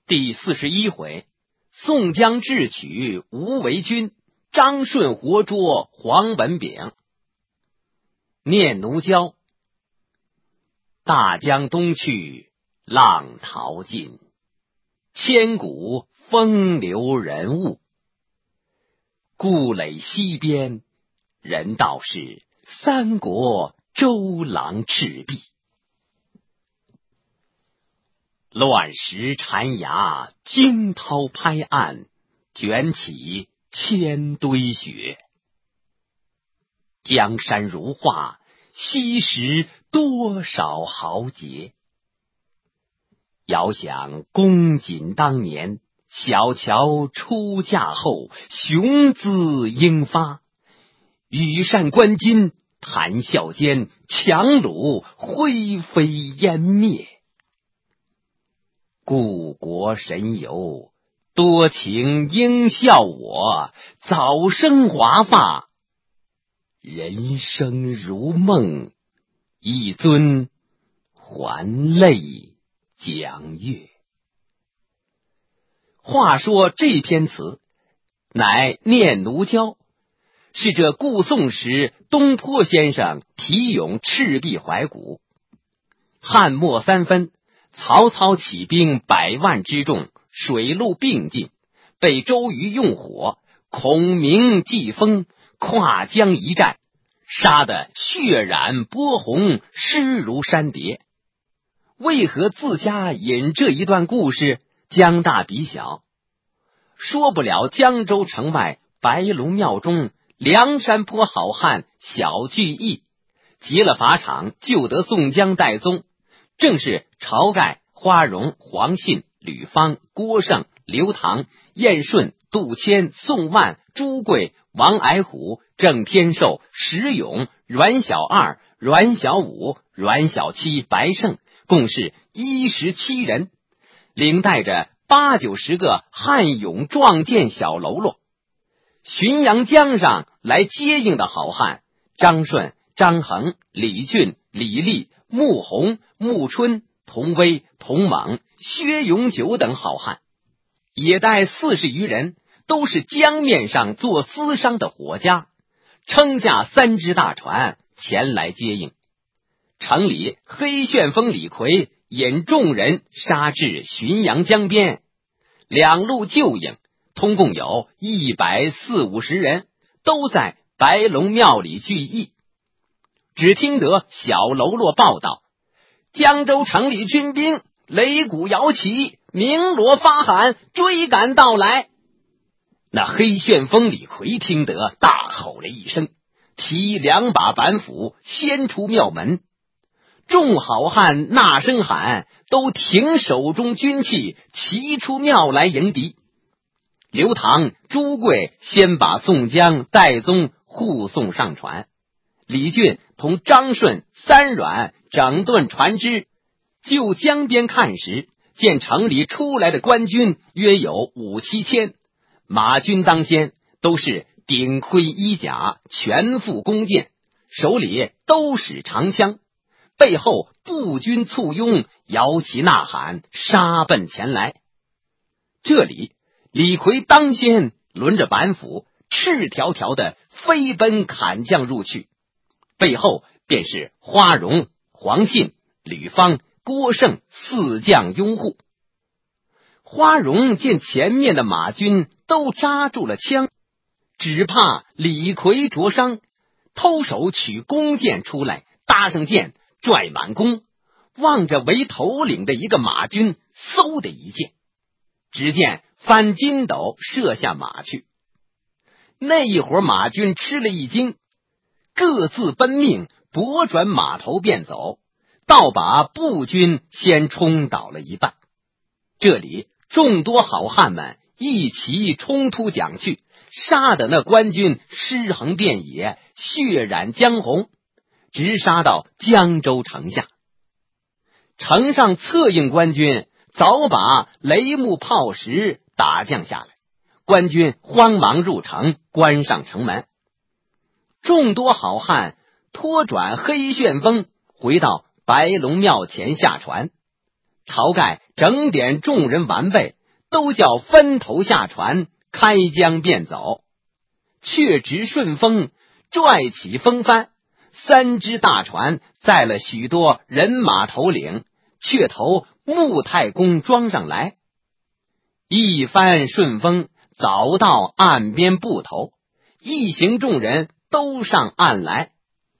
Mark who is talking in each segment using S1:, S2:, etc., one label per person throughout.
S1: 第41回，宋江智取吴为军，张顺活捉黄文炳。念奴娇，大江东去，浪淘尽，千古风流人物。故垒西边，人道是三国周郎赤壁。乱石缠崖，惊涛拍岸，卷起千堆雪。江山如画，昔时多少豪杰。遥想公瑾当年，小乔出嫁后，雄姿英发，羽扇纶巾，谈笑间，樯橹灰飞烟灭。故国神游，多情应笑我，早生华发，人生如梦，一尊还酹江月。话说这篇词乃念奴娇，是这故宋时东坡先生题咏赤壁怀古。汉末三分，曹操起兵100万之众，水陆并进，被周瑜用火，孔明计锋，跨江一战，杀得血染波红，尸如山叠。为何自家引这一段故事，江大比小？说不了江州城外白龙庙中，梁山坡好汉小聚义，劫了法场，救得宋江戴宗，正是晁盖、花荣、黄信、吕方、郭盛、刘唐、燕顺、杜迁、宋万、朱贵、王矮虎、郑天寿、石勇、阮小二、阮小五、阮小七、白胜，共是17人，领带着80-90个悍勇壮健小喽啰。浔阳江上来接应的好汉，张顺、张衡、李俊、李立、穆弘、穆春、童威、童猛、薛永久等好汉，也带40余人，都是江面上做私商的伙家，撑驾3只大船前来接应。城里黑旋风李逵引众人杀至浔阳江边，两路救应，通共有140-150人，都在白龙庙里聚义。只听得小喽啰报道，江州城里军兵擂鼓摇旗，鸣锣发喊，追赶到来。那黑旋风李逵听得，大吼了一声，提2把板斧，先出庙门。众好汉呐声喊，都停手中军器，齐出庙来迎敌。刘唐、朱贵先把宋江、戴宗护送上船，李俊同张顺、三阮整顿船只，就江边看时，见城里出来的官军约有5-7千，马军当先，都是顶盔衣甲，全副弓箭，手里都使长枪，背后步军簇拥，摇旗呐喊，杀奔前来。这里李逵当先抡着板斧，赤条条的飞奔砍将入去，背后便是花荣、黄信、吕方、郭盛4将拥护。花荣见前面的马军都扎住了枪，只怕李逵着伤，偷手取弓箭出来，搭上箭，拽满弓，望着为头领的一个马军，嗖的一箭，只见翻筋斗射下马去。那一伙马军吃了一惊，各自奔命，拨转马头便走，倒把步军先冲倒了一半。这里众多好汉们一齐冲突将去，杀得那官军尸横遍野，血染江红，直杀到江州城下。城上策应官军早把雷木炮石打将下来，官军慌忙入城，关上城门。众多好汉拖转黑旋风，回到白龙庙前下船。晁盖整点众人完备， 都叫分头下船，开江便走。却值顺风，拽起风帆，3只大船载了许多人马头领，却投穆太公庄上来。一帆顺风，早到岸边埠头，一行众人都上岸来。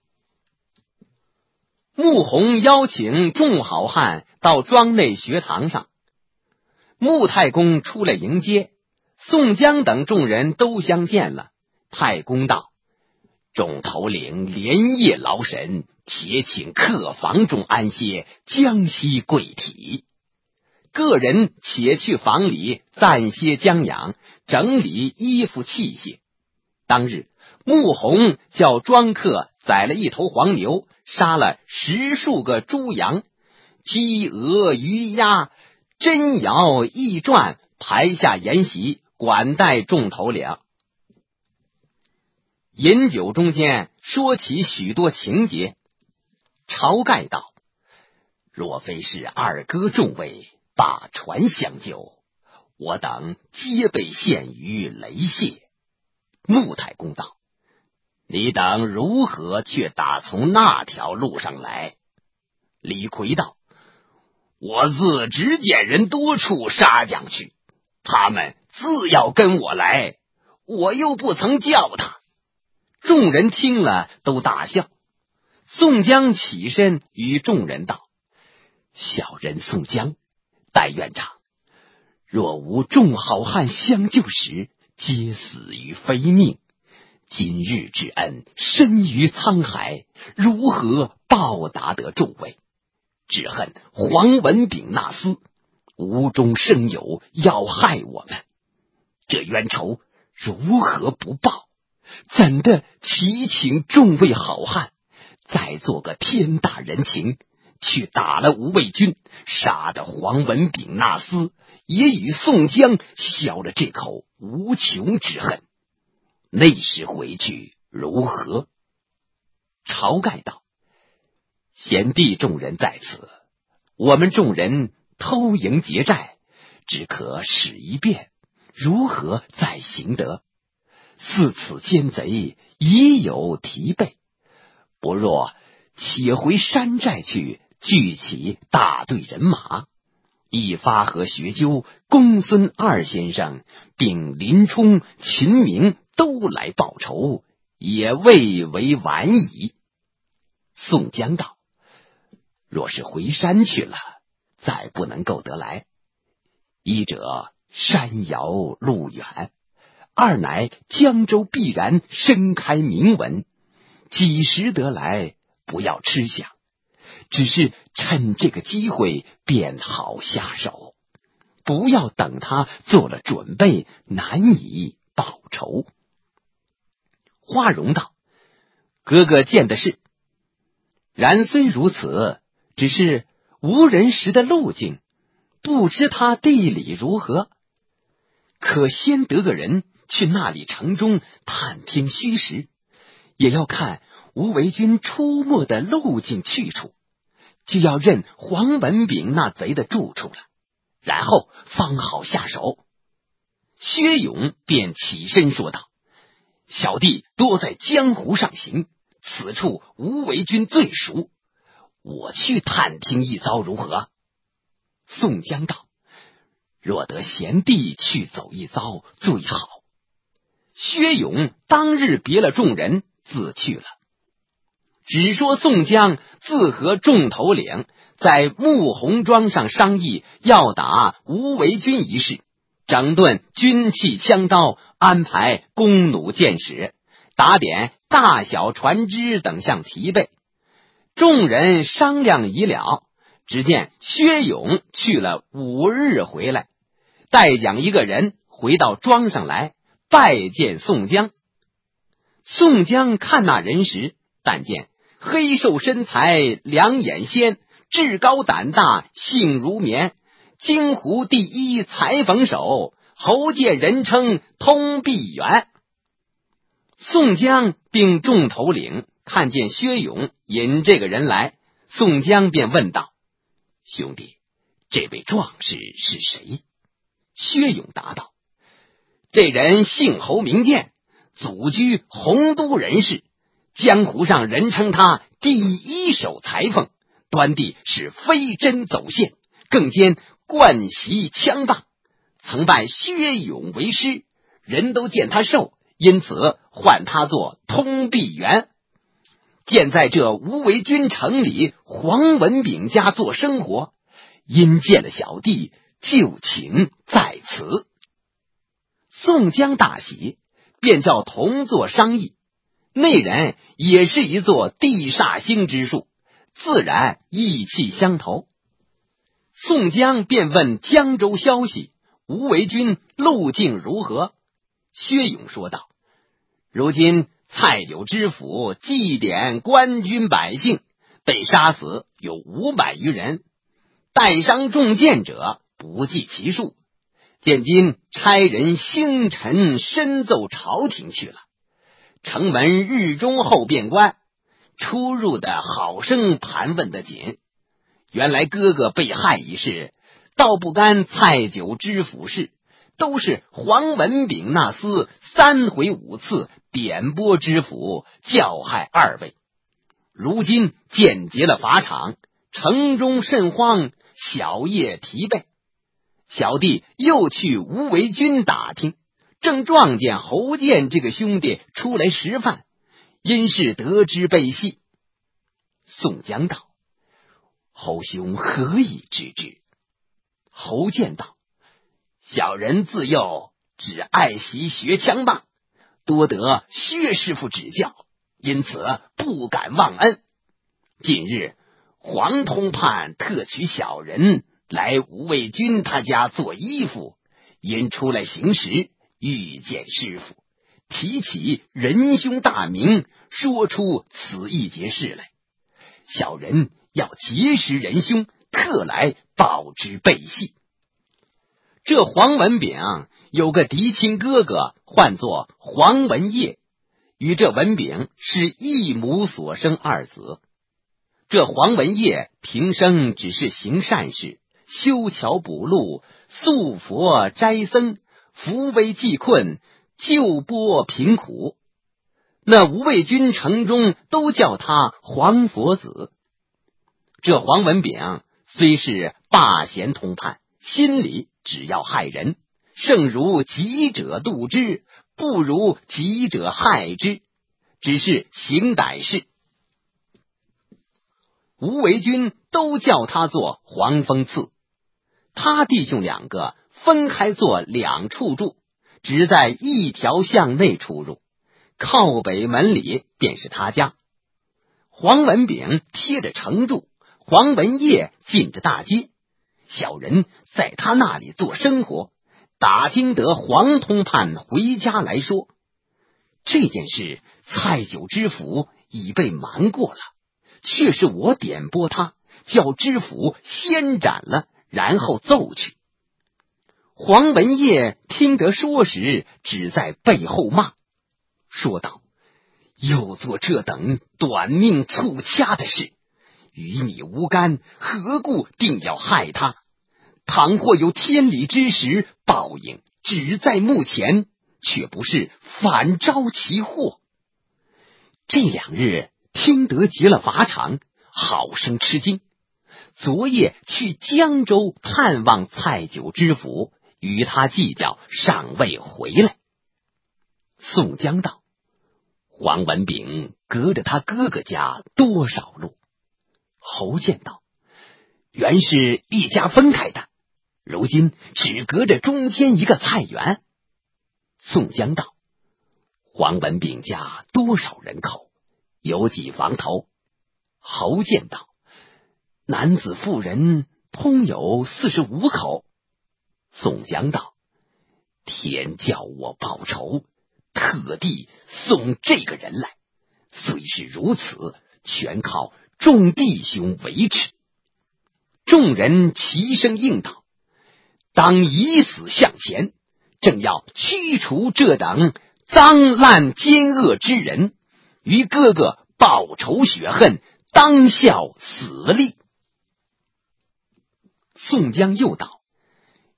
S1: 穆弘邀请众好汉到庄内学堂上，穆太公出来迎接，宋江等众人都相见了。太公道：众头领连夜劳神，且请客房中安歇，将息贵体。个人且去房里暂歇将养，整理衣服器械。当日穆弘叫庄客宰了1头黄牛，杀了10数个猪羊，鸡鹅鱼鸭珍肴驿传排下筵席，管待众头领。饮酒中间说起许多情节。晁盖道：若非是二哥众位把船相救，我等皆被陷于雷泄。穆太公道：你等如何却打从那条路上来？李逵道：我自只见人多处杀将去，他们自要跟我来，我又不曾叫他。众人听了都大笑。宋江起身与众人道：小人宋江，戴院长，若无众好汉相救时，皆死于非命。今日之恩深于沧海，如何报答得众位？只恨黄文炳那厮无中生有，要害我们，这冤仇如何不报？怎的祈请众位好汉再做个天大人情，去打了吴卫军，杀得黄文炳那厮也与宋江消了这口无穷之恨，那时回去如何？晁盖道：贤弟众人在此，我们众人偷营劫寨，只可使一遍，如何再行得？似此奸贼已有提备，不若且回山寨去，聚起大队人马，一发和学究、公孙二先生并林冲、秦明都来报仇，也未为晚矣。宋江道：若是回山去了，再不能够得来。一者山遥路远，二乃江州必然伸开明文，几时得来不要痴想，只是趁这个机会便好下手，不要等他做了准备，难以报仇。花荣道：哥哥见的是，然虽如此，只是无人识的路径，不知他地理如何，可先得个人去那里城中探听虚实，也要看吴为军出没的路径去处，就要认黄文炳那贼的住处了，然后方好下手。薛勇便起身说道：小弟多在江湖上行，此处吴为军最熟，我去探听一遭如何？宋江道：若得贤弟去走一遭最好。薛勇当日别了众人，自去了。只说宋江自和众头领在穆弘庄上商议要打吴为军一事，整顿军器枪刀，安排弓弩箭矢，打点大小船只等项提备。众人商量已了，只见薛勇去了5日回来，带奖一个人回到庄上来拜见宋江。宋江看那人时，但见黑瘦身材，两眼鲜，志高胆大，性如绵，京湖第一裁缝手，侯界人称通臂猿。宋江并众头领看见薛勇引这个人来，宋江便问道：兄弟，这位壮士是谁？ 薛勇答道：“这人姓侯名建，祖居洪都人士，江湖上人称他第一手裁缝，端地是飞针走线，更兼惯习枪棒，曾拜薛勇为师，人都见他瘦，因此唤他做通臂猿。见在这无为军城里黄文炳家做生活，因见了小弟，就请在此。”宋江大喜，便叫同坐商议。那人也是一座地煞星之术，自然意气相投。宋江便问江州消息，吴为军路径如何？薛勇说道：“如今蔡九知府祭奠官军百姓，被杀死有500余人，带伤中箭者不计其数。现今差人星辰深奏朝廷去了，城门日中后便关，出入的好生盘问得紧。原来哥哥被害一事，倒不干蔡九知府事，都是黄文炳那厮3回5次点拨知府教害2位。如今见结了法场，城中甚慌，小夜疲惫。小弟又去吴为军打听，正撞见侯健这个兄弟出来食饭，因是得知被戏。”宋江道：“侯兄何以知之？”侯健道：“小人自幼只爱惜学枪棒，多得薛师傅指教，因此不敢忘恩。近日黄通判特取小人来吴卫军他家做衣服，因出来行时遇见师傅，提起仁兄大名，说出此一节事来。小人要结识仁兄，特来报之备戏。”这黄文炳有个嫡亲哥哥，唤作黄文业，与这文炳是一母所生2子。这黄文业平生只是行善事，修桥补路，塑佛斋僧，扶危济困，救拨贫苦。那吴卫军城中都叫他黄佛子。这黄文炳虽是罢贤通判，心里只要害人，胜如己者度之，不如己者害之，只是行歹事。吴为军都叫他做黄风刺。他弟兄2个分开做2处住，只在一条巷内出入，靠北门里便是他家。黄文炳贴着城住，黄文业进着大街，小人在他那里做生活，打听得黄通判回家来说，这件事蔡九知府已被瞒过了，却是我点拨他，叫知府先斩了，然后奏去。黄文业听得说时，只在背后骂，说道：“又做这等短命促掐的事，与你无干，何故定要害他？倘或有天理之时，报应只在目前，却不是反招其祸。”这2日听得结了法场，好生吃惊。昨夜去江州探望蔡九知府，与他计较，尚未回来。宋江道：“黄文炳隔着他哥哥家多少路？”侯健道：“原是一家分开的，如今只隔着中间一个菜园。”宋江道：“黄文炳家多少人口？有几房头？”侯健道：“男子妇人通有45口。”宋江道：“天叫我报仇，特地送这个人来，虽是如此，全靠众弟兄维持。”众人齐声应道：“当以死向前，正要驱除这等脏烂奸恶之人，于哥哥报仇雪恨，当效死力。”宋江又道：“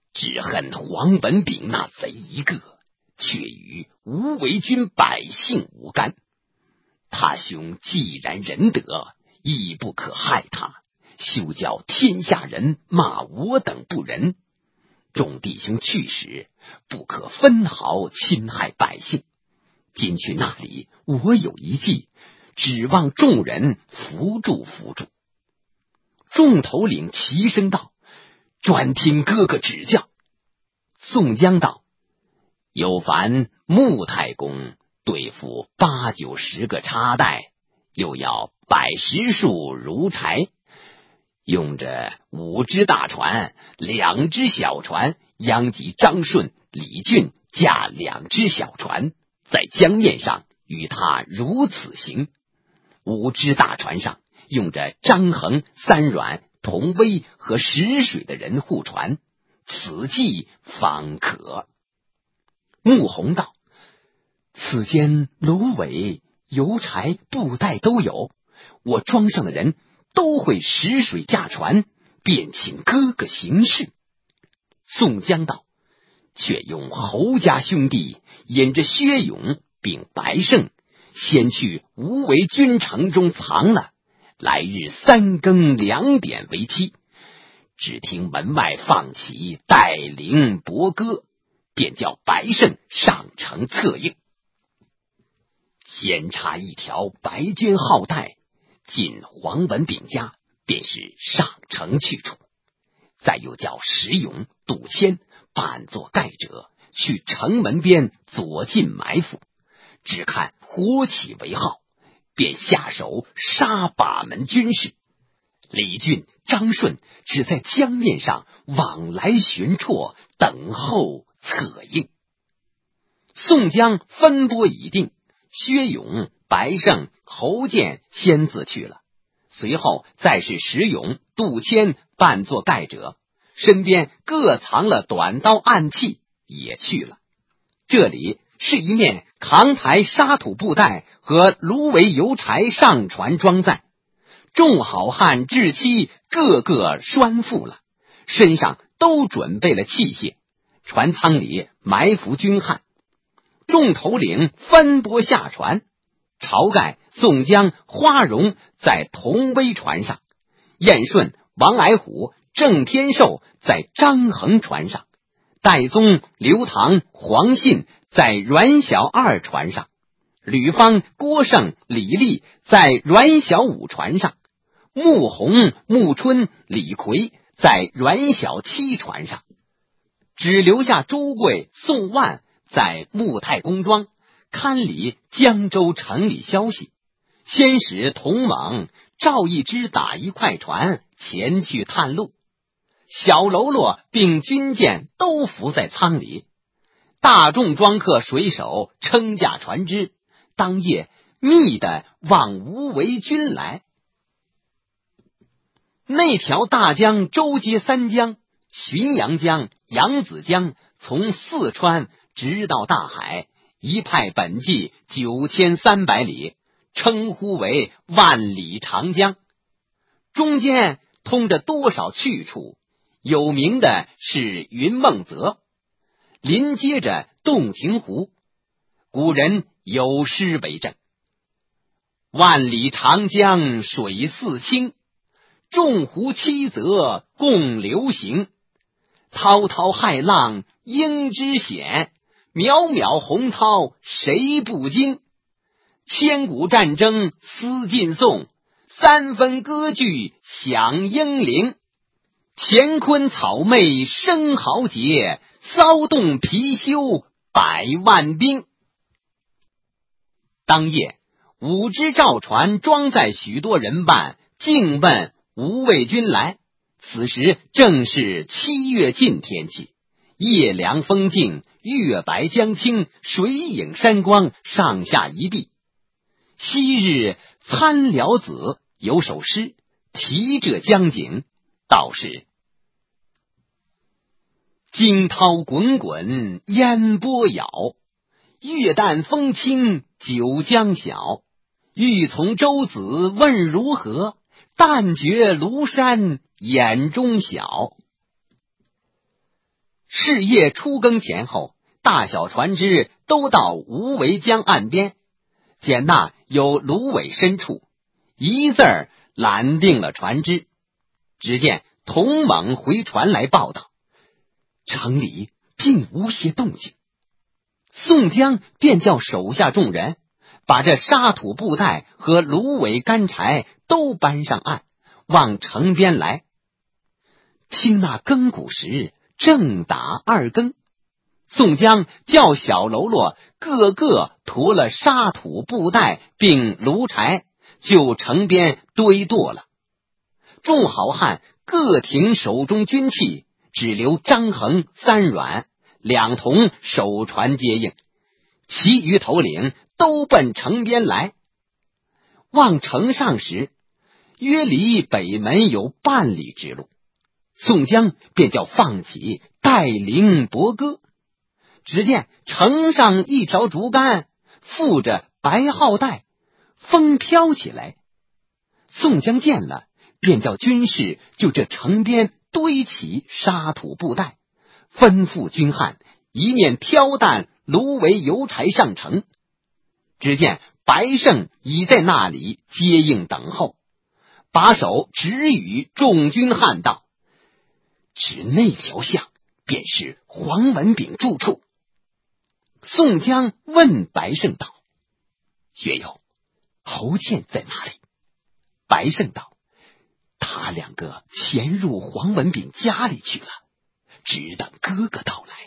S1: 只恨黄文炳那贼一个，却与无为军百姓无干。他兄既然仁德，亦不可害他，休教天下人骂我等不仁。众弟兄去时，不可分毫侵害百姓。今去那里，我有一计，指望众人扶助扶助。众头领齐声道：专听哥哥指教。宋江道：有凡穆太公对付8、9、10个插袋，又要100、10束如柴，用着5只大船，2只小船，殃及张顺、李俊驾2只小船，在江面上与他如此行。5只大船上用着张衡、三阮、童威和石水的人护船，此计方可。穆弘道：此间芦苇、油柴、布袋都有，我庄上的人都会识水驾船，便请哥哥行事。宋江道：却用侯家兄弟引着薛勇并白胜，先去无为军城中藏了，来日3更2点为期。只听门外放起带铃拨歌，便叫白胜上城策应。先插一条白绢号带进黄文炳家，便是上城去处。再又叫石勇、杜迁扮作盖者，去城门边左近埋伏，只看火起为号，便下手杀把门军士。李俊、张顺只在江面上往来巡绰，等候策应。宋江分拨已定，薛勇、白胜、侯健先自去了，随后再是石勇、杜迁扮作盖者，身边各藏了短刀暗器，也去了。这里是一面扛抬沙土布袋和芦苇油柴上船装载，众好汉至妻个个拴缚了，身上都准备了器械，船舱里埋伏军汉。众头领分拨下船，晁盖、宋江、花荣在同威船上，燕顺、王矮虎、郑天寿在张衡船上，戴宗、刘唐、黄信在阮小二船上，吕方、郭盛、李立在阮小五船上，穆弘、穆春、李逵在阮小七船上，只留下朱贵、宋万在穆太公庄看理江州城里消息。先使童猛、赵一之打一快船前去探路，小喽啰并军舰都伏在舱里。大众庄客水手撑架船只，当夜密的往无为军来。那条大江周接3江，浔阳江、扬子江，从四川直到大海，一派本纪9300里，称呼为万里长江。中间通着多少去处，有名的是云梦泽，临接着洞庭湖。古人有诗为证：万里长江水似清，众湖七泽共流行。滔滔骇浪应知险，渺渺洪涛谁不惊？千古战争思尽颂，3分割据响英灵。乾坤草昧生豪杰，骚动貔貅100万兵。当夜5只赵船装载许多人伴，径奔无畏军来。此时正是7月尽天气，夜凉风静，月白江清，水影山光，上下一碧。昔日参辽子有首诗题这江景，道是：惊涛滚滚烟波舀，月淡风轻九江晓。欲从舟子问如何，但觉庐山眼中小。 是夜初更前后，大小船只都到无为江岸边，见那有芦苇深处，一字儿揽定了船只。只见同猛回船来报道，城里并无些动静。宋江便叫手下众人把这沙土布袋和芦苇干柴都搬上岸，往城边来。听那更鼓时正打2更，宋江叫小喽啰个个驮了沙土布袋并炉柴，就城边堆垛了。众好汉各停手中军器，只留张衡、三阮2同守船接应，其余头领都奔城边来。望城上时，约离北门有半里之路，宋江便叫放起带翎搏歌。只见城上一条竹竿附着白号带，风飘起来。宋江见了，便叫军士就这城边堆起沙土布袋，吩咐军汉一面挑担芦苇油柴上城。只见白胜已在那里接应等候，把手指与众军汉道：指那条巷便是黄文炳住处。宋江问白胜道：学友，侯健在哪里？白胜道：他2个潜入黄文炳家里去了，只等哥哥到来。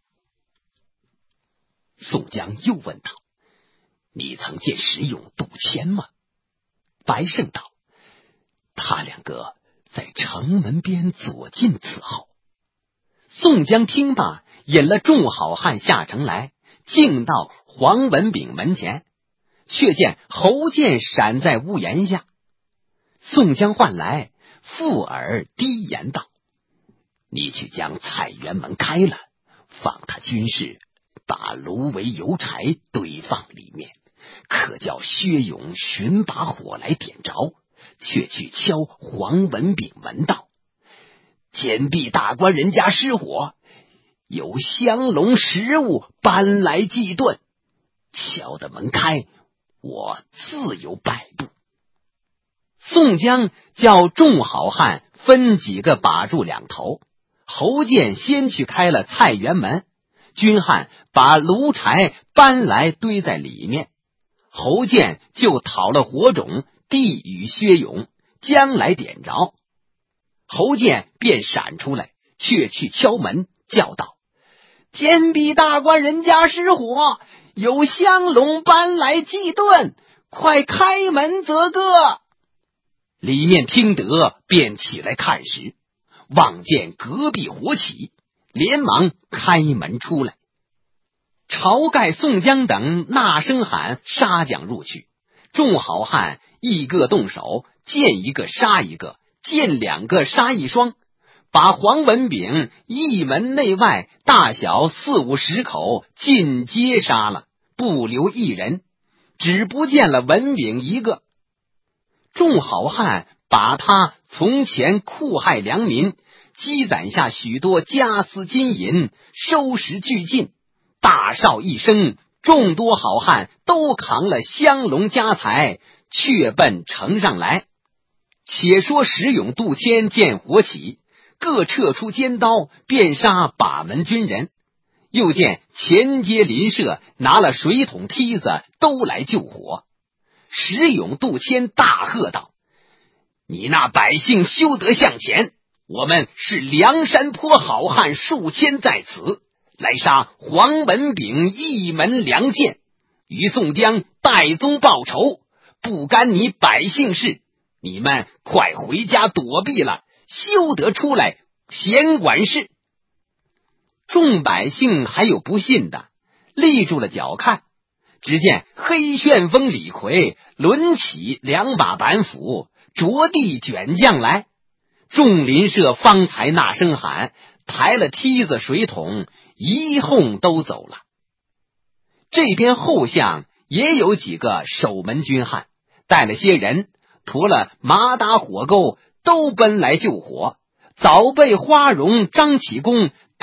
S1: 宋江又问道：你曾见石勇、杜迁吗？白胜道：他2个在城门边左近伺候。宋江听罢，引了众好汉下城来，径到黄文炳门前，却见侯健闪在屋檐下。宋江唤来，附耳低言道：你去将菜园门开了，放他军士把芦苇油柴堆放里面，可叫薛勇寻把火来点着，却去敲黄文炳门道：坚壁大官人家失火，有香笼食物搬来祭炖，敲得门开，我自有摆布。宋江叫众好汉分几个把住2头，侯健先去开了菜园门，军汉把炉柴搬来堆在里面，侯健就讨了火种递与薛勇，将来点着。侯健便闪出来，却去敲门，叫道：坚壁大官人家失火，有香笼搬来祭炖，快开门则个。里面听得，便起来看时，望见隔壁火起，连忙开门出来。晁盖、宋江等呐声喊，杀将入去。众好汉一个动手，见一个杀一个，见2个杀1双，把黄文炳一门内外大小4、50口尽皆杀了，不留一人，只不见了文炳一个。众好汉把他从前酷害良民，积攒下许多家私金银，收拾俱尽。大哨一声，众多好汉都扛了香笼家财，却奔城上来。且说石勇、杜迁见火起，各撤出尖刀，便杀把门军人。又见前街邻舍拿了水桶梯子，都来救火。石勇、杜迁大喝道：你那百姓休得向前，我们是梁山坡好汉数千在此，来杀黄文炳一门良贱，与宋江带宗报仇，不干你百姓事，你们快回家躲避了，休得出来闲管事。众百姓还有不信的，立住了脚看。只见黑旋风李逵抡起2把板斧，着地卷将来。众邻舍方才呐声喊，抬了梯子水桶，一哄都走了。这边后巷也有几个守门军汉，带了些人，驮了麻打火钩，都奔来救火。早被花荣、张启功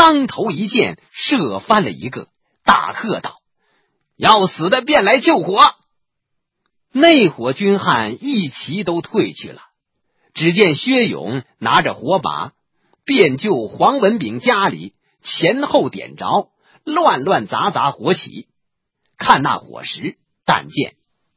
S1: 当头一箭射翻了一个，大喝道：要死的便来救火！那伙军汉一齐都退去了。只见薛勇拿着火把，便就黄文炳家里前后点着，乱乱杂杂火起。看那火石，但见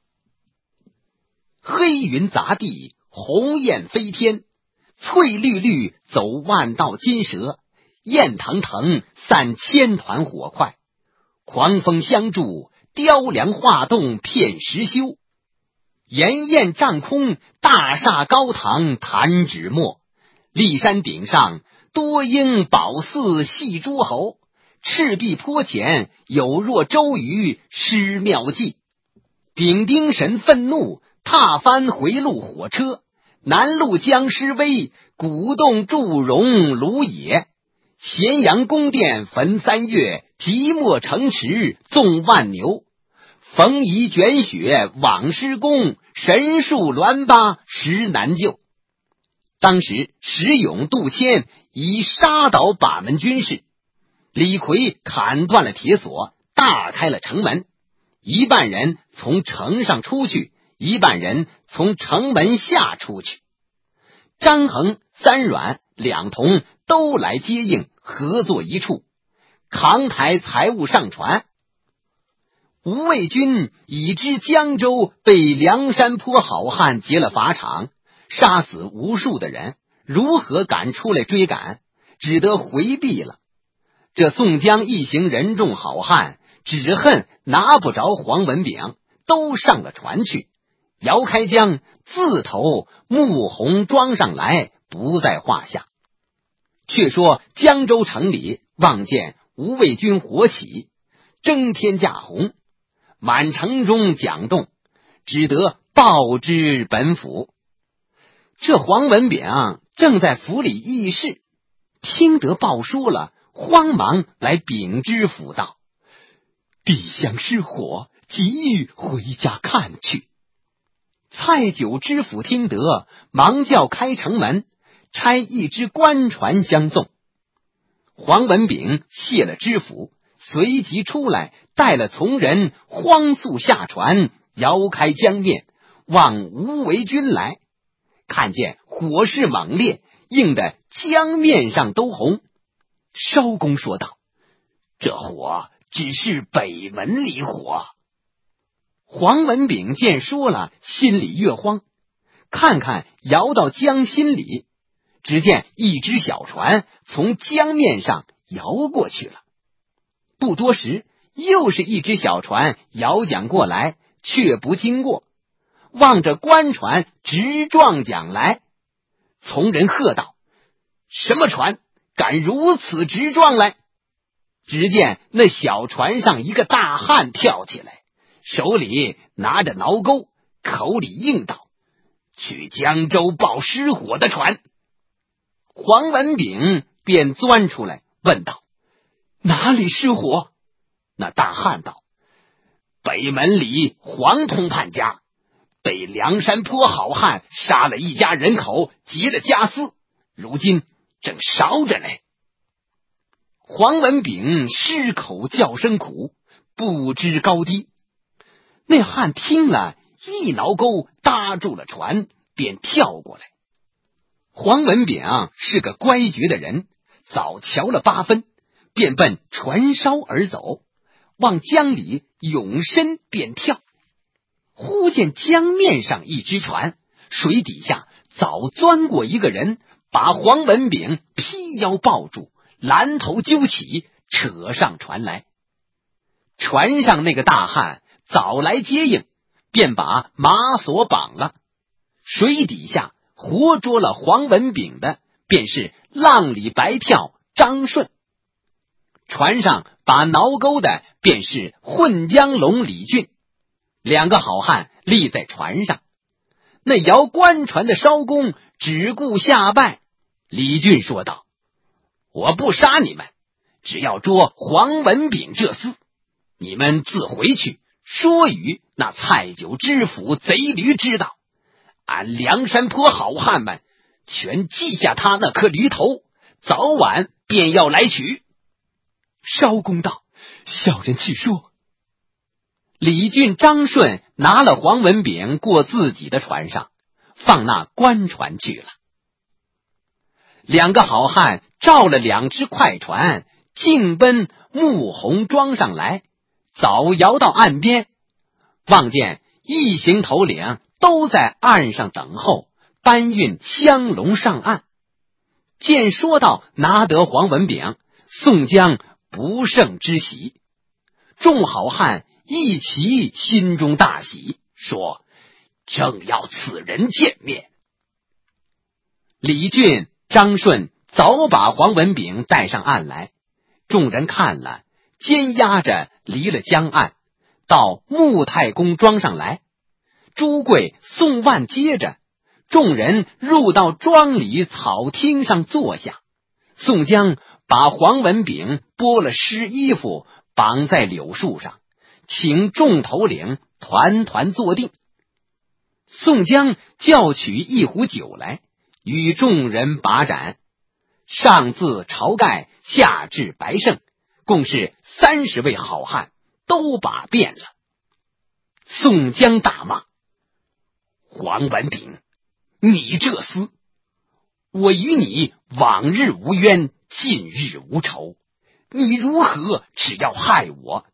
S1: 黑云杂地，红焰飞天，翠绿绿走万道金蛇，焰腾腾散千团火块，狂风相助，雕梁画栋片石修，炎焰涨空，大厦高堂弹指没，骊山顶上多鹰宝寺戏诸侯，赤壁坡前有若周瑜施妙计，丙丁神愤怒，踏翻回路火车，南路僵尸威，鼓动祝融卢野，咸阳宫殿焚三月，即墨城池纵万牛，逢夷卷雪往师宫，神树栾巴实难救。当时石勇、杜迁已杀倒把门军士，李逵砍断了铁锁，大开了城门，一半人从城上出去，一半人从城门下出去。张衡、三阮两同都来接应，合作一处，扛抬财物上船。吴卫军已知江州被梁山坡好汉劫了法场，杀死无数的人，如何敢出来追赶，只得回避了。这宋江一行人众好汉，只恨拿不着黄文炳，都上了船去。姚开江自投穆弘庄上来，不在话下。却说江州城里望见吴卫军火起，争天架红，满城中讲动，只得报之本府。这黄文炳正在府里议事，听得报书了，慌忙来禀知府道：地相失火，急欲回家看去。蔡九知府听得，忙叫开城门，差一只官船相送。黄文炳谢了知府，随即出来，带了从人，慌速下船，摇开江面，往吴为军来。看见火势猛烈，映得江面上都红。艄公说道：这火只是北门里火。黄文炳见说了，心里越慌，看看摇到江心里，只见一只小船从江面上摇过去了。不多时，又是一只小船摇桨过来，却不经过，望着官船直撞桨来。从人喝道：什么船敢如此直撞来？只见那小船上一个大汉跳起来，手里拿着挠钩，口里应道：去江州报失火的船。黄文炳便钻出来问道：哪里失火？那大汉道：北门里黄通判家被梁山坡好汉杀了一家人口，劫了家私，如今正烧着呢。黄文炳失口叫声苦，不知高低。那汉听了，一挠钩搭住了船，便跳过来。黄文炳是个乖觉的人，早瞧了八分，便奔船梢而走，往江里涌身便跳。忽见江面上一只船，水底下早钻过一个人，把黄文炳劈腰抱住，拦头揪起，扯上船来。船上那个大汉早来接应，便把马索绑了。水底下活捉了黄文炳的，便是浪里白跳张顺。船上把挠钩的，便是混江龙李俊。两个好汉立在船上，那摇官船的艄公只顾下拜。李俊说道：我不杀你们，只要捉黄文炳这厮，你们自回去说与那蔡九知府贼驴知道，俺梁山坡好汉们全记下他那颗驴头，早晚便要来取。
S2: 稍公道，小人去说。
S1: 李俊、张顺拿了黄文炳过自己的船上，放那官船去了。两个好汉照了2只快船，径奔穆洪庄上来，早摇到岸边，望见一行头领都在岸上等候，搬运香笼上岸。见说到拿得黄文炳，宋江不胜之喜，众好汉一齐心中大喜，说正要此人见面。李俊、张顺早把黄文炳带上岸来，众人看了，肩压着离了江岸，到穆太公庄上来。朱贵、宋万接着，众人入到庄里草厅上坐下。宋江把黄文炳剥了湿衣服，绑在柳树上，请众头领团团坐定。宋江叫取一壶酒来，与众人把盏，上自晁盖，下至白胜，共是30位好汉，都把遍了。宋江大骂：黄文炳，你这厮，我与你往日无冤，近日无仇，你如何只要害我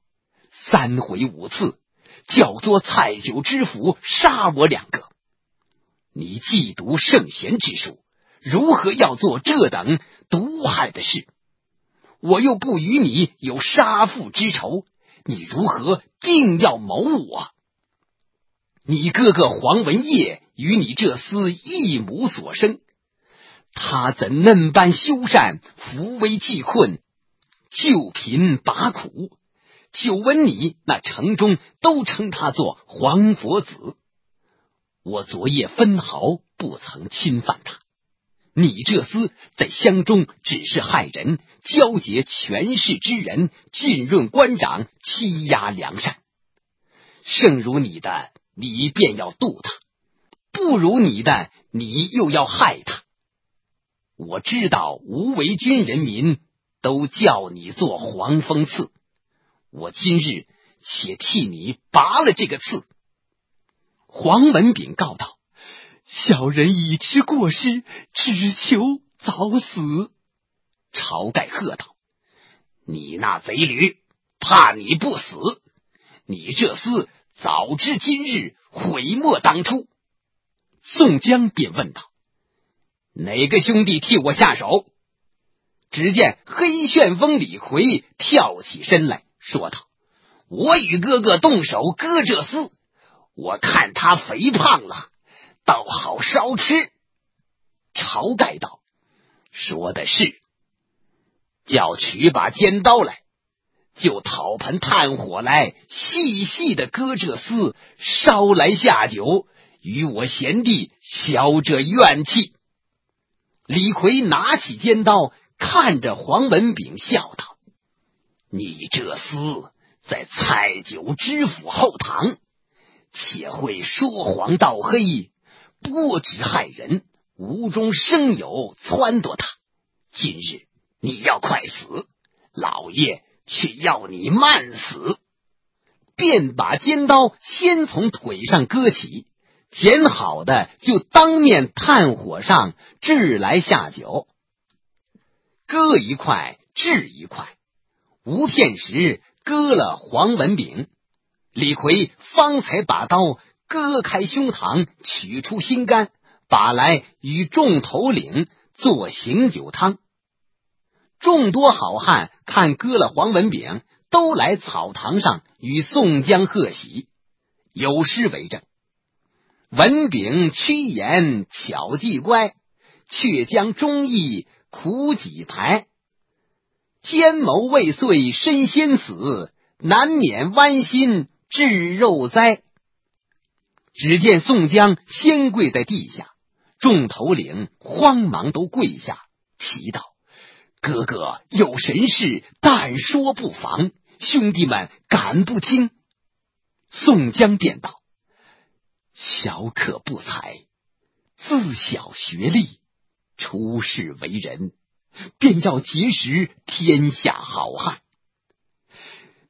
S1: ？3回5次，叫做蔡九知府杀我2个。你既读圣贤之术，如何要做这等毒害的事？我又不与你有杀父之仇，你如何定要谋我？你哥哥黄文业与你这厮一母所生，他怎嫩般修善，扶危济困，救贫拔苦？久闻你那城中都称他做黄佛子，我昨夜分毫不曾侵犯他。你这厮在乡中只是害人，交结权势之人，浸润官长，欺压良善。胜如你的，你便要渡他；不如你的，你又要害他。我知道无为军人民都叫你做黄蜂刺，我今日且替你拔了这个刺。黄文炳告道：
S2: 小人已知过失，只求早死。
S1: 晁盖喝道：你那贼驴，怕你不死？你这厮早知今日，悔莫当初。宋江便问道：哪个兄弟替我下手？只见黑旋风李逵跳起身来，说道：我与哥哥动手割这厮，我看他肥胖了，倒好烧吃。晁盖道：说的是，叫取把尖刀来，就讨盆炭火来，细细的割这厮，烧来下酒，与我贤弟消这怨气。李逵拿起尖刀，看着黄文炳笑道：你这厮在蔡九知府后堂，且会说黄道黑，剥职害人，无中生有，撺掇他。今日你要快死，老爷却要你慢死。便把尖刀先从腿上割起，剪好的就当面炭火上掷来下酒，割一块掷一块。无片时割了黄文炳，李逵方才把刀割开胸膛，取出心肝，把来与众头领做醒酒汤。众多好汉看割了黄文炳，都来草堂上与宋江贺喜。有诗为证：文炳曲言巧计乖，却将忠义苦几排。奸谋未遂身先死，难免剜心致肉灾。只见宋江先跪在地下，众头领慌忙都跪下，祈道：哥哥有神事，但说不妨，兄弟们敢不听？宋江便道：小可不才，自小学历，出世为人，便要结识天下好汉，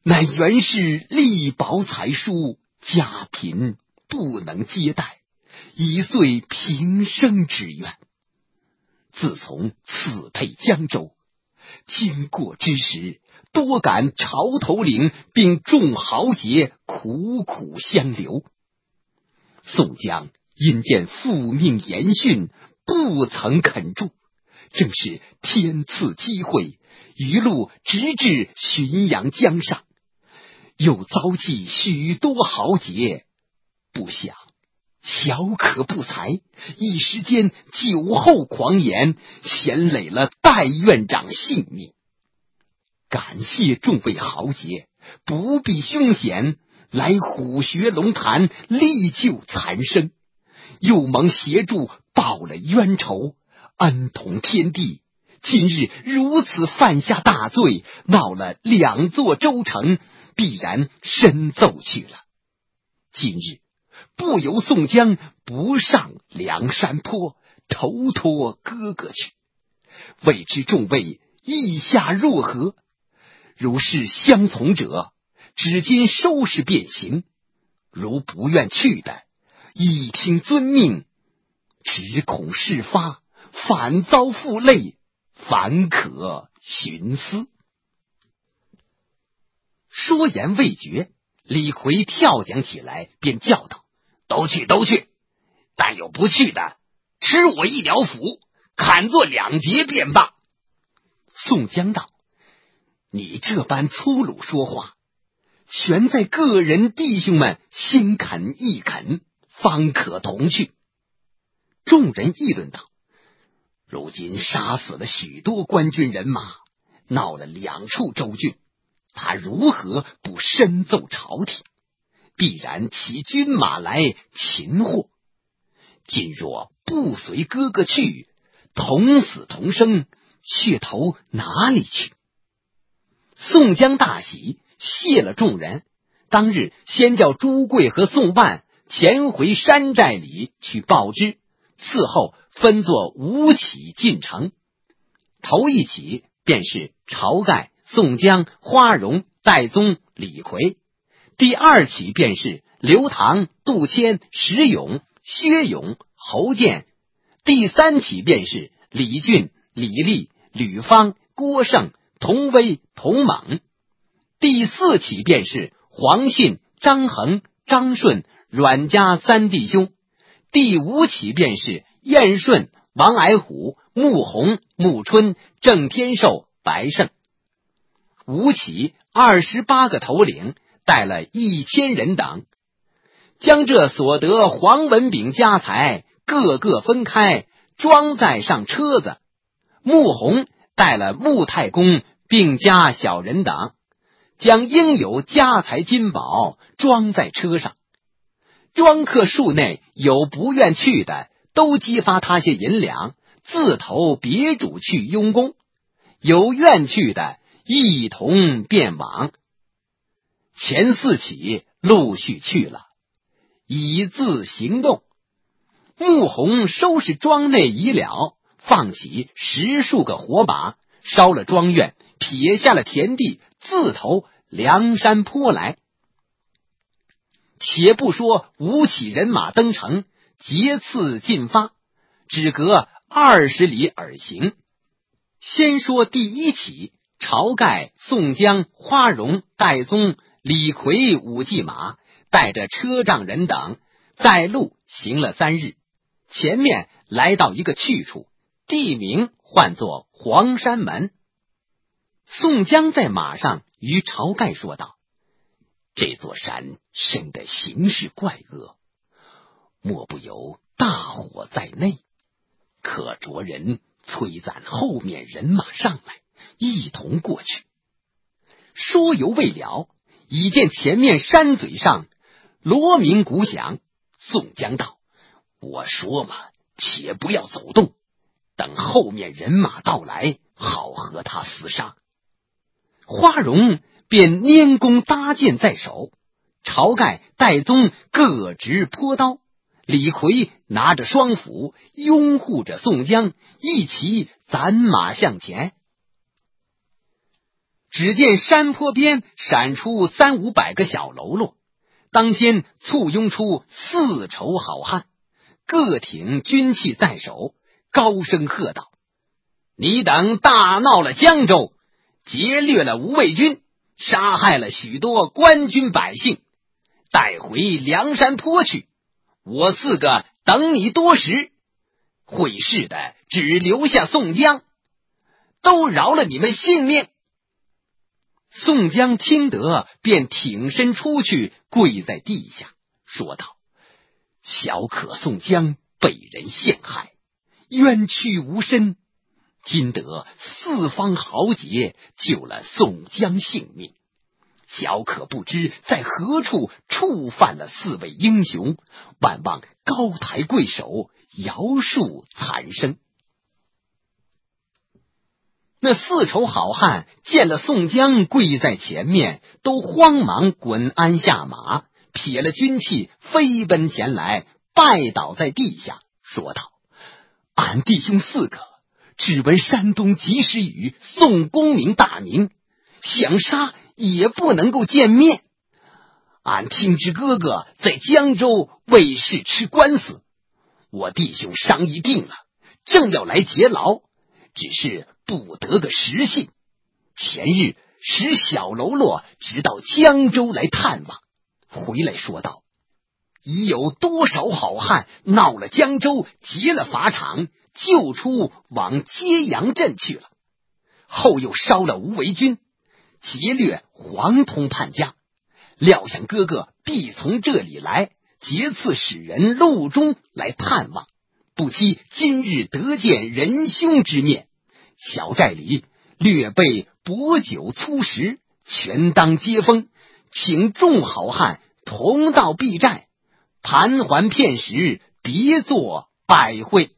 S1: 乃原是力薄才疏，家贫不能接待，以遂平生之愿。自从赐配江州，经过之时，多感潮头领并众豪杰苦苦相留。宋江因见父命严训，不曾肯住，正是天赐机会，一路直至浔阳江上，又遭际许多豪杰，不想小可不才，一时间酒后狂言，险累了戴院长性命。感谢众位豪杰不避凶险，来虎穴龙潭力救残生，又蒙协助报了冤仇，恩同天地。今日如此犯下大罪，闹了2座州城，必然深奏去了。今日不由宋江不上梁山坡，投托哥哥去，未知众位意下若何？如是相从者，只今收拾便行；如不愿去的，一听遵命，只恐事发，反遭负累，反可徇私。说言未绝，李逵跳将起来，便叫道：都去都去，但有不去的，吃我一条斧，砍作2截便罢。宋江道：你这般粗鲁说话，全在个人弟兄们心肯意肯，方可同去。众人议论道：如今杀死了许多官军人马，闹了2处州郡，他如何不深奏朝廷？必然起军马来擒获。今若不随哥哥去，同死同生，却投哪里去？宋江大喜，谢了众人。当日先叫朱贵和宋万前回山寨里去报知，伺候分作5起进城。头一起便是晁盖、宋江、花荣、戴宗、李逵；第2起便是刘唐、杜迁、石勇、薛勇、侯健；第3起便是李俊、李立、吕方、郭盛、童威、童猛；第4起便是黄信、张衡、张顺、阮家3弟兄；第5起便是燕顺、王矮虎、穆弘、穆春、郑天寿、白胜。5起28个头领，带了1000人等，将这所得黄文炳家财各个分开，装载上车子。穆弘带了穆太公并加小人等，将应有家财金宝装在车上。庄客数内有不愿去的，都激发他些银两，自投别主去佣功；有愿去的，一同便往。前4起陆续去了，以自行动。穆弘收拾庄内已了，放起10数个火把，烧了庄院，撇下了田地，自投梁山坡来。且不说5起人马登城，节次进发，只隔20里而行。先说第1起，晁盖、宋江、花荣、戴宗、李逵5骑马，带着车仗人等，在路行了3日，前面来到一个去处，地名唤作黄山门。宋江在马上与晁盖说道：这座山生得形势怪恶，莫不有大火在内，可着人催攒后面人马上来，一同过去。说犹未了，已见前面山嘴上锣鸣鼓响。宋江道：我说嘛，且不要走动，等后面人马到来，好和他厮杀。花荣便拈弓搭箭在手，晁盖、戴宗各执坡刀，李逵拿着双斧，拥护着宋江，一齐攒马向前。 只见山坡边闪出300-500个小喽啰，当先簇拥出4筹好汉，各挺军器在手，高声喝道：你等大闹了江州，劫掠了无畏军，杀害了许多官军百姓，带回梁山坡去，我4个等你多时，会试的只留下宋江，都饶了你们性命。宋江听得，便挺身出去，跪在地下，说道：小可宋江被人陷害，冤屈无身，今得4方豪杰救了宋江性命，小可不知在何处触犯了4位英雄，万望高抬贵手，饶恕残生。那4筹好汉见了宋江跪在前面，都慌忙滚鞍下马，撇了军器，飞奔前来，拜倒在地下，说道：俺弟兄4个只闻山东及时雨，宋公明大名，想杀也不能够见面。俺听知哥哥在江州为事吃官司，我弟兄商议定了，正要来劫牢，只是不得个实信。前日使小喽啰直到江州来探望，回来说道：已有多少好汉闹了江州，劫了法场，救出往揭阳镇去了，后又烧了无为军，劫掠黄通叛家，料想哥哥必从这里来，节次使人路中来探望，不期今日得见仁兄之面，小寨里略备薄酒粗食，全当接风，请众好汉同到敝寨，盘桓片时，别作拜会。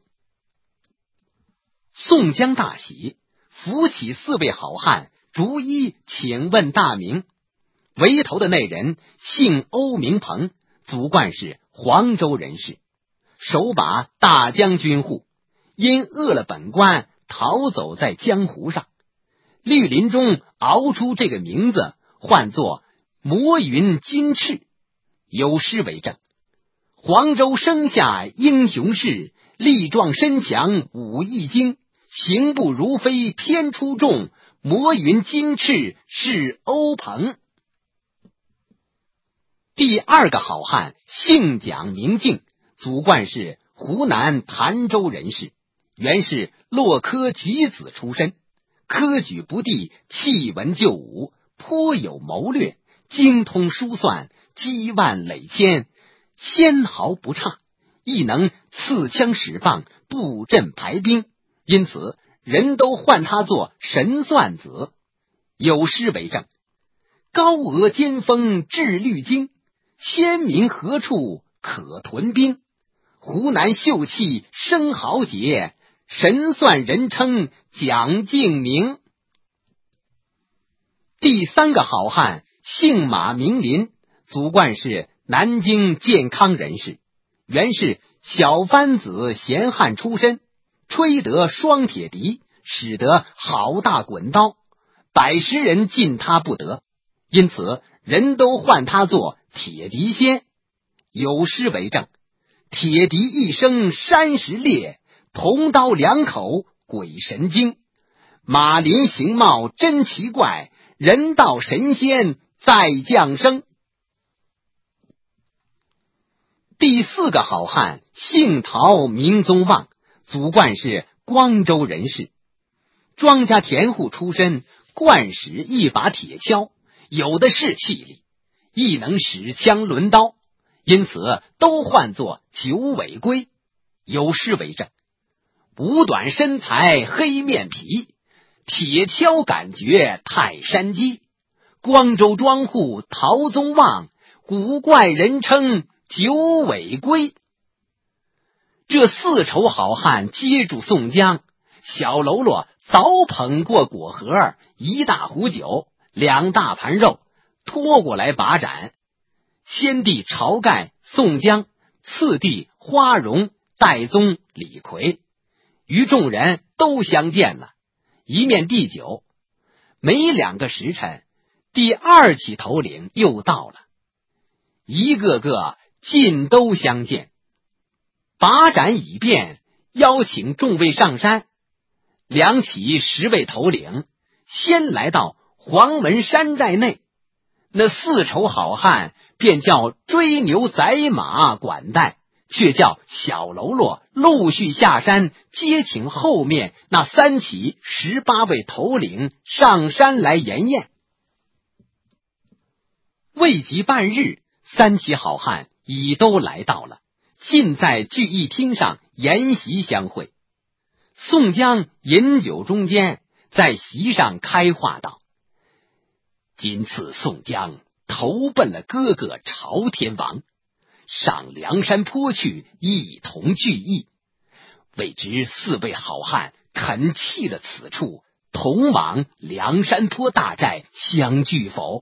S1: 宋江大喜，扶起4位好汉，逐一请问大名。为头的那人姓欧，名鹏，祖贯是黄州人士，手把大将军户，因饿了本官，逃走在江湖上，绿林中熬出这个名字，唤作魔云金翅，有诗为证：黄州生下英雄士，力壮身强武艺精，行步如飞偏出众，魔云金翅是欧鹏。第2个好汉姓蒋名敬，祖贯是湖南潭州人士，原是洛科举子出身，科举不第，弃文就武，颇有谋略，精通书算，积万累千，纤毫不差，亦能刺枪使棒，布阵排兵，因此人都唤他做神算子。有诗为证：高额尖锋掷绿金，鲜明何处可屯兵，湖南秀气生豪杰，神算人称蒋敬明。第3个好汉姓马名林，祖贯是南京健康人士，原是小番子闲汉出身，吹得双铁笛，使得好大滚刀，百十人进他不得，因此人都唤他做铁笛仙。有诗为证：铁笛一声山石裂，铜刀2口鬼神惊，马林形貌真奇怪，人道神仙再降生。第4个好汉姓陶名宗旺，祖贯是光州人士，庄稼田户出身，惯使一把铁锹，有的是气力，亦能使枪抡刀，因此都唤作九尾龟。有诗为证：五短身材黑面皮，铁锹感觉泰山鸡，光州庄户陶宗旺，古怪人称九尾龟。这4筹好汉接住宋江，小喽啰早捧过果盒，1大壶酒，2大盘肉，拖过来把盏。先帝晁盖、宋江，次第花荣、戴宗、李逵，与众人都相见了，一面递酒。 没2个时辰，第2起头领又到了，一个个尽都相见，把盏已变，邀请众位上山。2起10位头领先来到黄门山寨内，那4筹好汉便叫追牛宰马管待，却叫小喽啰陆续下山接请后面那3起18位头领上山来筵宴。未及半日，3起好汉已都来到了，尽在聚义厅上筵席相会。宋江饮酒中间，在席上开话道：今次宋江投奔了哥哥朝天王，上梁山坡去一同聚义，未知4位好汉肯弃了此处，同往梁山坡大寨相聚否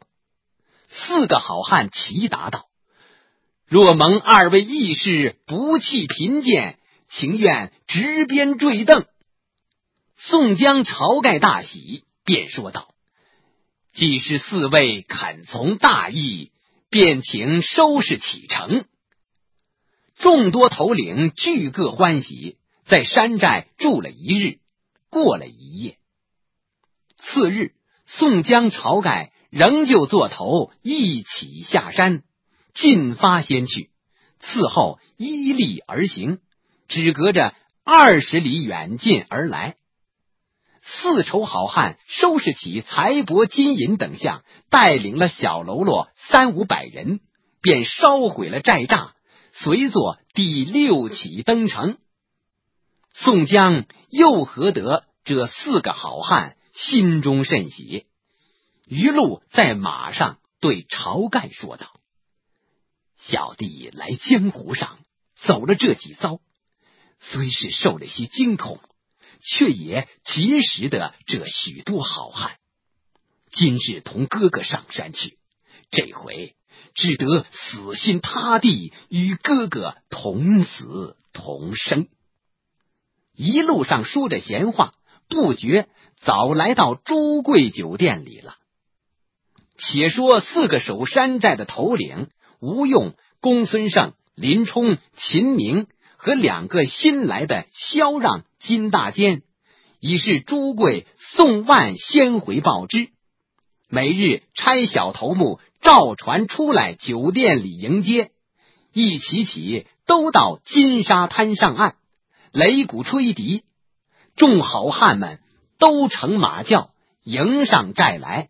S1: ？4个好汉齐答道：若蒙2位义士不弃贫贱，情愿执鞭坠镫。宋江、晁盖大喜，便说道：既是4位肯从大义，便请收拾启程。众多头领俱各欢喜，在山寨住了1日，过了1夜。次日，宋江、晁盖仍旧做头一起下山，进发先去，次后依例而行，只隔着20里远近而来。4筹好汉收拾起财帛金银等项，带领了小喽啰300-500人，便烧毁了寨栅，随作第6起登城。宋江又何得这4个好汉，心中甚喜。余禄在马上对晁盖说道：小弟来江湖上走了这几遭，虽是受了些惊恐，却也结识的这许多好汉。今日同哥哥上山去，这回只得死心塌地与哥哥同死同生。一路上说着闲话，不觉早来到朱贵酒店里了。且说4个守山寨的头领吴用、公孙胜、林冲、秦明和2个新来的萧让、金大坚，已是朱贵、宋万先回报知，每日差小头目召船出来酒店里迎接，一起起都到金沙滩上岸，擂鼓吹笛，众好汉们都乘马轿迎上寨来。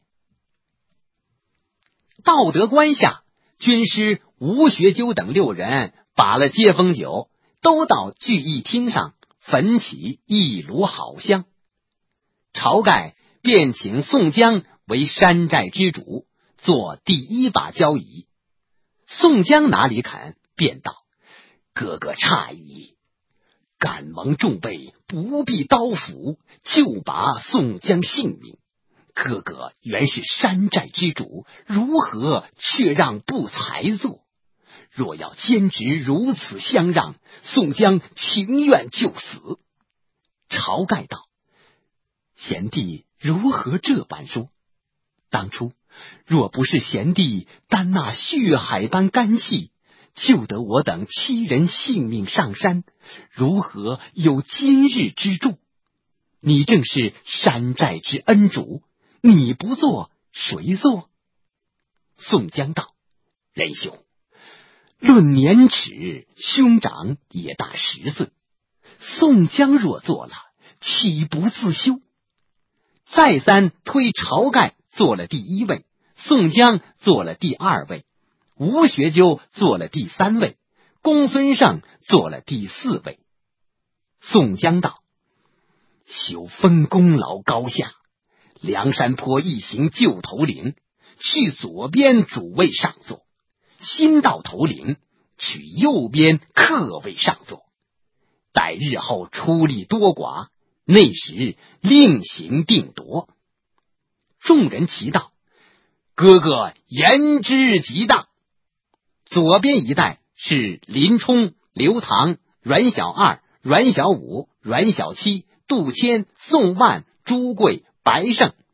S1: 道德关下，军师吴学究等6人把了接风酒，都到聚义厅上焚起一炉好香。晁盖便请宋江为山寨之主，做第1把交椅。宋江哪里肯，便道：哥哥诧异，敢蒙众位不避刀斧，就拔宋江性命。哥哥原是山寨之主，如何却让不才做？若要坚持如此相让，宋江情愿就死。晁盖道：贤弟如何这般说？当初若不是贤弟担那血海般干系，救得我等7人性命上山，如何有今日之助？你正是山寨之恩主，你不做谁做？宋江道：仁兄，论年齿，兄长也大10岁，宋江若做了，岂不自羞？再三推晁盖做了第1位，宋江做了第2位，吴学究做了第3位，公孙胜做了第4位。宋江道：休分功劳高下，梁山坡一行旧头领去左边主位上座，新到头领去右边客位上座，待日后出力多寡，那时另行定夺。众人齐道：哥哥言之极当。左边一带是林冲、刘唐、阮小二、阮小五、阮小七、杜迁、宋万、朱贵、白胜；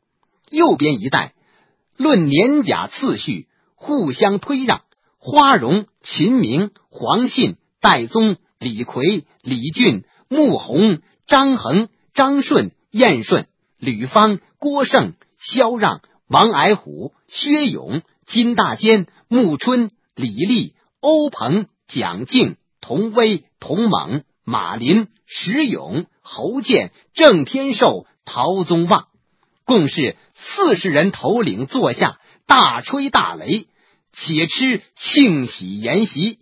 S1: 右边一带论年甲次序，互相推让，花荣、秦明、黄信、戴宗、李逵、李俊、穆弘、张衡、张顺、晏顺、吕方、郭盛、萧让、王矮虎、薛勇、金大坚、穆春、李立、欧鹏、蒋敬、童威、童猛、马林、石勇、侯健、郑天寿、陶宗旺，共是40人头领坐下，大吹大擂，且吃庆喜筵席。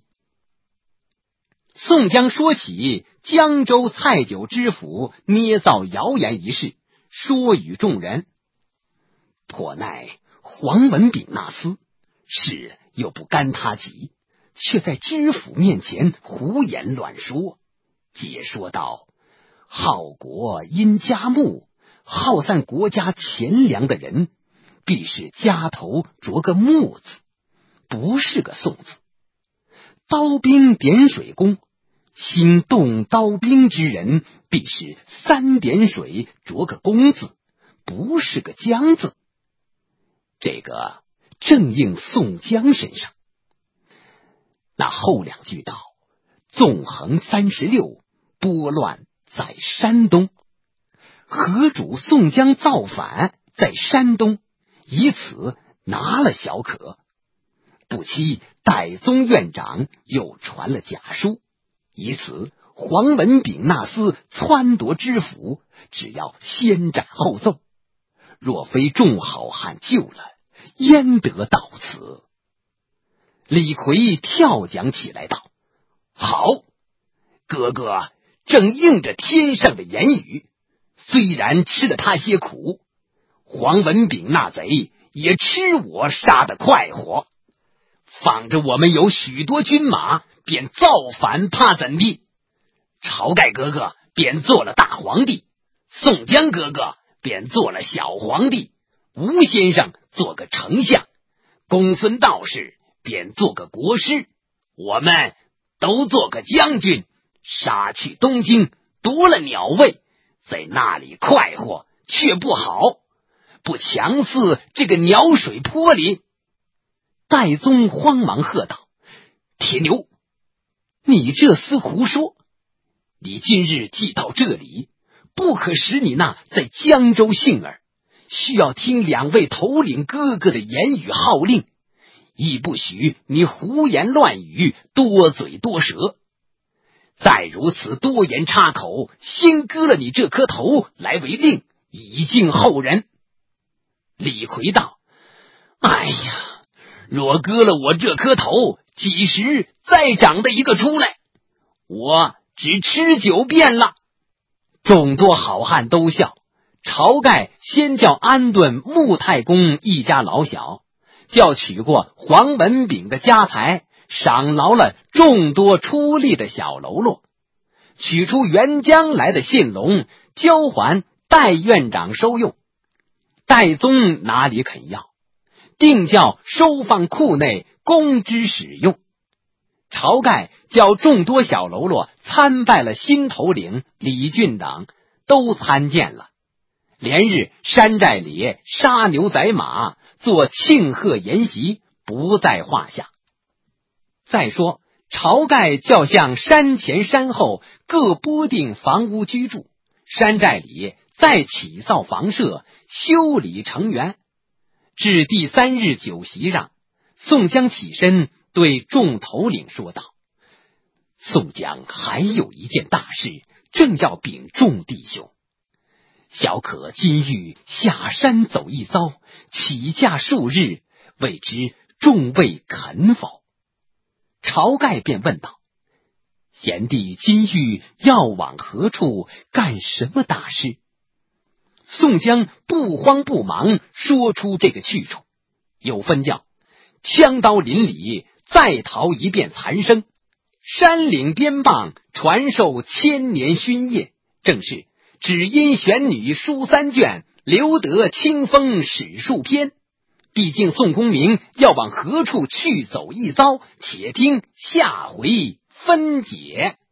S1: 宋江说起江州蔡九知府捏造谣言一事，说与众人：颇奈黄文炳那厮，事又不干他己，却在知府面前胡言乱说，解说道：耗国因家木，耗散国家钱粮的人，必是家头着个木字，不是个宋字。刀兵点水工，兴动刀兵之人，必是3点水着个工字，不是个江字。这个正应宋江身上。那后2句道：纵横36，拨乱在山东。河主宋江造反在山东，以此拿了小可。不期戴宗院长又传了假书，以此黄文炳那厮撺夺知府，只要先斩后奏。若非众好汉救了，焉得到此？李逵跳讲起来道：好，哥哥正应着天上的言语，虽然吃了他些苦，黄文炳那贼也吃我杀得快活，放着我们有许多军马，便造反怕怎地？晁盖哥哥便做了大皇帝，宋江哥哥便做了小皇帝，吴先生做个丞相，公孙道士便做个国师，我们都做个将军，杀去东京，夺了鸟位，在那里快活却不好，不强似这个鸟水坡里。戴宗慌忙喝道：铁牛，你这厮胡说！你今日既到这里，不可使你那在江州幸儿，需要听2位头领哥哥的言语号令，亦不许你胡言乱语，多嘴多舌。再如此多言插口，先割了你这颗头来为令，以敬后人。李逵道：哎呀，若割了我这颗头，几时再长得一个出来？我只吃酒便了。众多好汉都笑。晁盖先叫安顿穆太公一家老小，叫取过黄文炳的家财，赏劳了众多出力的小喽啰，取出援江来的信龙，交还戴院长收用。戴宗哪里肯要，定叫收放库内，供之使用。晁盖叫众多小喽啰参拜了新头领李俊等，都参见了。连日山寨里杀牛宰马，做庆贺筵席，不在话下。再说晁盖叫向山前山后各拨定房屋居住，山寨里再起造房舍，修理成园。至第3日酒席上，宋江起身对众头领说道：宋江还有一件大事，正要禀众弟兄。小可今欲下山走一遭，起驾数日，未知众位肯否？晁盖便问道：贤弟今欲要往何处，干什么大事？宋江不慌不忙说出这个去处，有分教：枪刀林里再逃一遍残生，山岭边傍传授1000年勋业，正是只因选女书3卷，留得清风史数篇。毕竟宋公明要往何处去走一遭，且听下回分解。